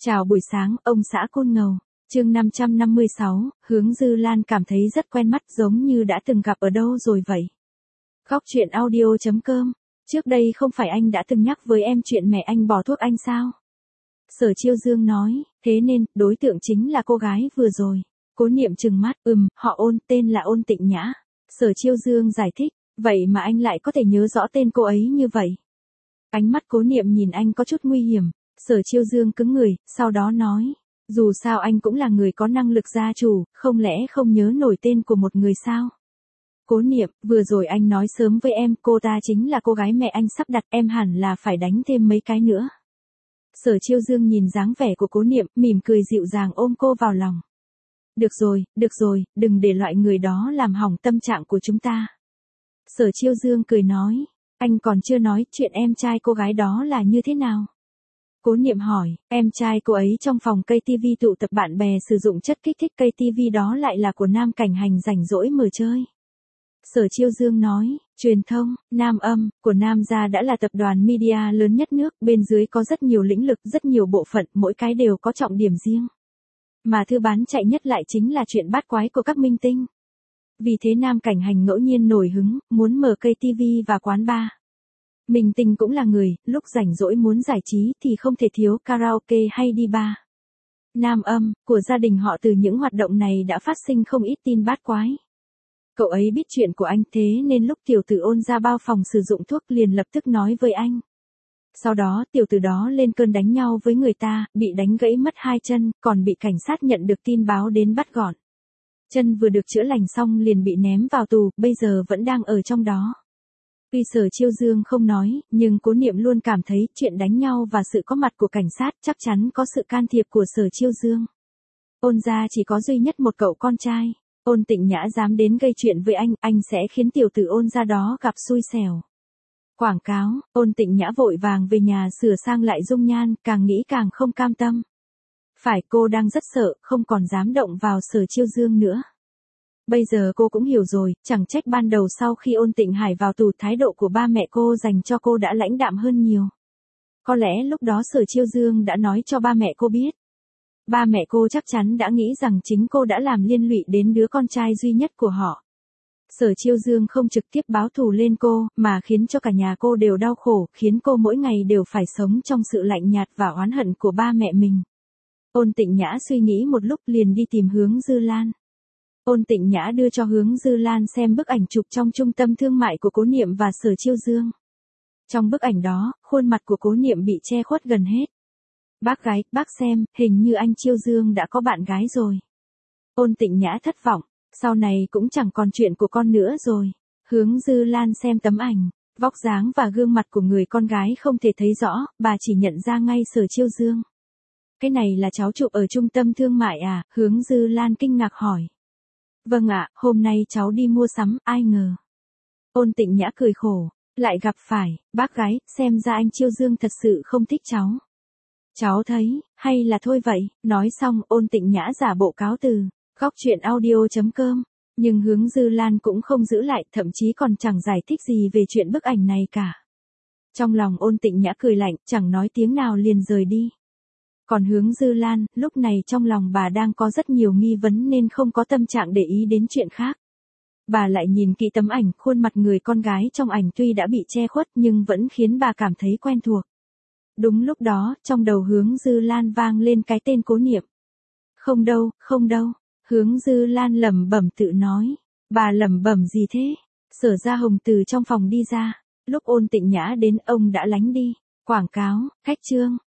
Chào buổi sáng, ông xã Côn Ngầu. Chương 556, Hướng Dư Lan cảm thấy rất quen mắt giống như đã từng gặp ở đâu rồi vậy. Góc chuyện audio.com. Trước đây không phải anh đã từng nhắc với em chuyện mẹ anh bỏ thuốc anh sao? Sở Chiêu Dương nói, thế nên, đối tượng chính là cô gái vừa rồi. Cố Niệm trừng mắt, họ Ôn, tên là Ôn Tịnh Nhã. Sở Chiêu Dương giải thích, vậy mà anh lại có thể nhớ rõ tên cô ấy như vậy. Ánh mắt Cố Niệm nhìn anh có chút nguy hiểm. Sở Chiêu Dương cứng người, sau đó nói, dù sao anh cũng là người có năng lực gia chủ, không lẽ không nhớ nổi tên của một người sao? Cố Niệm, vừa rồi anh nói sớm với em, cô ta chính là cô gái mẹ anh sắp đặt, em hẳn là phải đánh thêm mấy cái nữa. Sở Chiêu Dương nhìn dáng vẻ của Cố Niệm, mỉm cười dịu dàng ôm cô vào lòng. Được rồi, đừng để loại người đó làm hỏng tâm trạng của chúng ta. Sở Chiêu Dương cười nói, anh còn chưa nói chuyện em trai cô gái đó là như thế nào? Cố Niệm hỏi, em trai cô ấy trong phòng cây TV tụ tập bạn bè sử dụng chất kích thích, cây TV đó lại là của Nam Cảnh Hành rảnh rỗi mở chơi. Sở Chiêu Dương nói, truyền thông, Nam Âm, của Nam gia đã là tập đoàn media lớn nhất nước, bên dưới có rất nhiều lĩnh vực, rất nhiều bộ phận, mỗi cái đều có trọng điểm riêng. Mà thứ bán chạy nhất lại chính là chuyện bát quái của các minh tinh. Vì thế Nam Cảnh Hành ngẫu nhiên nổi hứng, muốn mở cây TV và quán bar. Minh tinh cũng là người, lúc rảnh rỗi muốn giải trí thì không thể thiếu karaoke hay đi bar. Nam Âm, của gia đình họ từ những hoạt động này đã phát sinh không ít tin bát quái. Cậu ấy biết chuyện của anh thế nên lúc tiểu tử Ôn ra bao phòng sử dụng thuốc liền lập tức nói với anh. Sau đó tiểu tử đó lên cơn đánh nhau với người ta, bị đánh gãy mất 2 chân, còn bị cảnh sát nhận được tin báo đến bắt gọn. Chân vừa được chữa lành xong liền bị ném vào tù, bây giờ vẫn đang ở trong đó. Tuy Sở Chiêu Dương không nói, nhưng Cố Niệm luôn cảm thấy chuyện đánh nhau và sự có mặt của cảnh sát chắc chắn có sự can thiệp của Sở Chiêu Dương. Ôn gia chỉ có duy nhất một cậu con trai. Ôn Tịnh Nhã dám đến gây chuyện với anh sẽ khiến tiểu tử Ôn gia đó gặp xui xẻo. Quảng cáo, Ôn Tịnh Nhã vội vàng về nhà sửa sang lại dung nhan, càng nghĩ càng không cam tâm. Phải, cô đang rất sợ, không còn dám động vào Sở Chiêu Dương nữa. Bây giờ cô cũng hiểu rồi, chẳng trách ban đầu sau khi Ôn Tịnh Hải vào tù thái độ của ba mẹ cô dành cho cô đã lãnh đạm hơn nhiều. Có lẽ lúc đó Sở Chiêu Dương đã nói cho ba mẹ cô biết. Ba mẹ cô chắc chắn đã nghĩ rằng chính cô đã làm liên lụy đến đứa con trai duy nhất của họ. Sở Chiêu Dương không trực tiếp báo thù lên cô, mà khiến cho cả nhà cô đều đau khổ, khiến cô mỗi ngày đều phải sống trong sự lạnh nhạt và oán hận của ba mẹ mình. Ôn Tịnh Nhã suy nghĩ một lúc liền đi tìm Hướng Dư Lan. Ôn Tịnh Nhã đưa cho Hướng Dư Lan xem bức ảnh chụp trong trung tâm thương mại của Cố Niệm và Sở Chiêu Dương. Trong bức ảnh đó, khuôn mặt của Cố Niệm bị che khuất gần hết. Bác gái, bác xem, hình như anh Chiêu Dương đã có bạn gái rồi. Ôn Tịnh Nhã thất vọng, sau này cũng chẳng còn chuyện của con nữa rồi. Hướng Dư Lan xem tấm ảnh, vóc dáng và gương mặt của người con gái không thể thấy rõ, bà chỉ nhận ra ngay Sở Chiêu Dương. Cái này là cháu chụp ở trung tâm thương mại à? Hướng Dư Lan kinh ngạc hỏi. Vâng ạ, hôm nay cháu đi mua sắm, ai ngờ. Ôn Tịnh Nhã cười khổ, lại gặp phải, bác gái, xem ra anh Chiêu Dương thật sự không thích cháu. Cháu thấy, hay là thôi vậy, nói xong Ôn Tịnh Nhã giả bộ cáo từ, góc chuyện audio.com, nhưng Hướng Dư Lan cũng không giữ lại, thậm chí còn chẳng giải thích gì về chuyện bức ảnh này cả. Trong lòng Ôn Tịnh Nhã cười lạnh, chẳng nói tiếng nào liền rời đi. Còn Hướng Dư Lan, lúc này trong lòng bà đang có rất nhiều nghi vấn nên không có tâm trạng để ý đến chuyện khác. Bà lại nhìn kỹ tấm ảnh, khuôn mặt người con gái trong ảnh tuy đã bị che khuất nhưng vẫn khiến bà cảm thấy quen thuộc. Đúng lúc đó, trong đầu Hướng Dư Lan vang lên cái tên Cố Niệm. Không đâu, Hướng Dư Lan lẩm bẩm tự nói. Bà lẩm bẩm gì thế? Sở Gia Hồng từ trong phòng đi ra. Lúc Ôn Tịnh Nhã đến ông đã lánh đi. Quảng cáo, khách trương,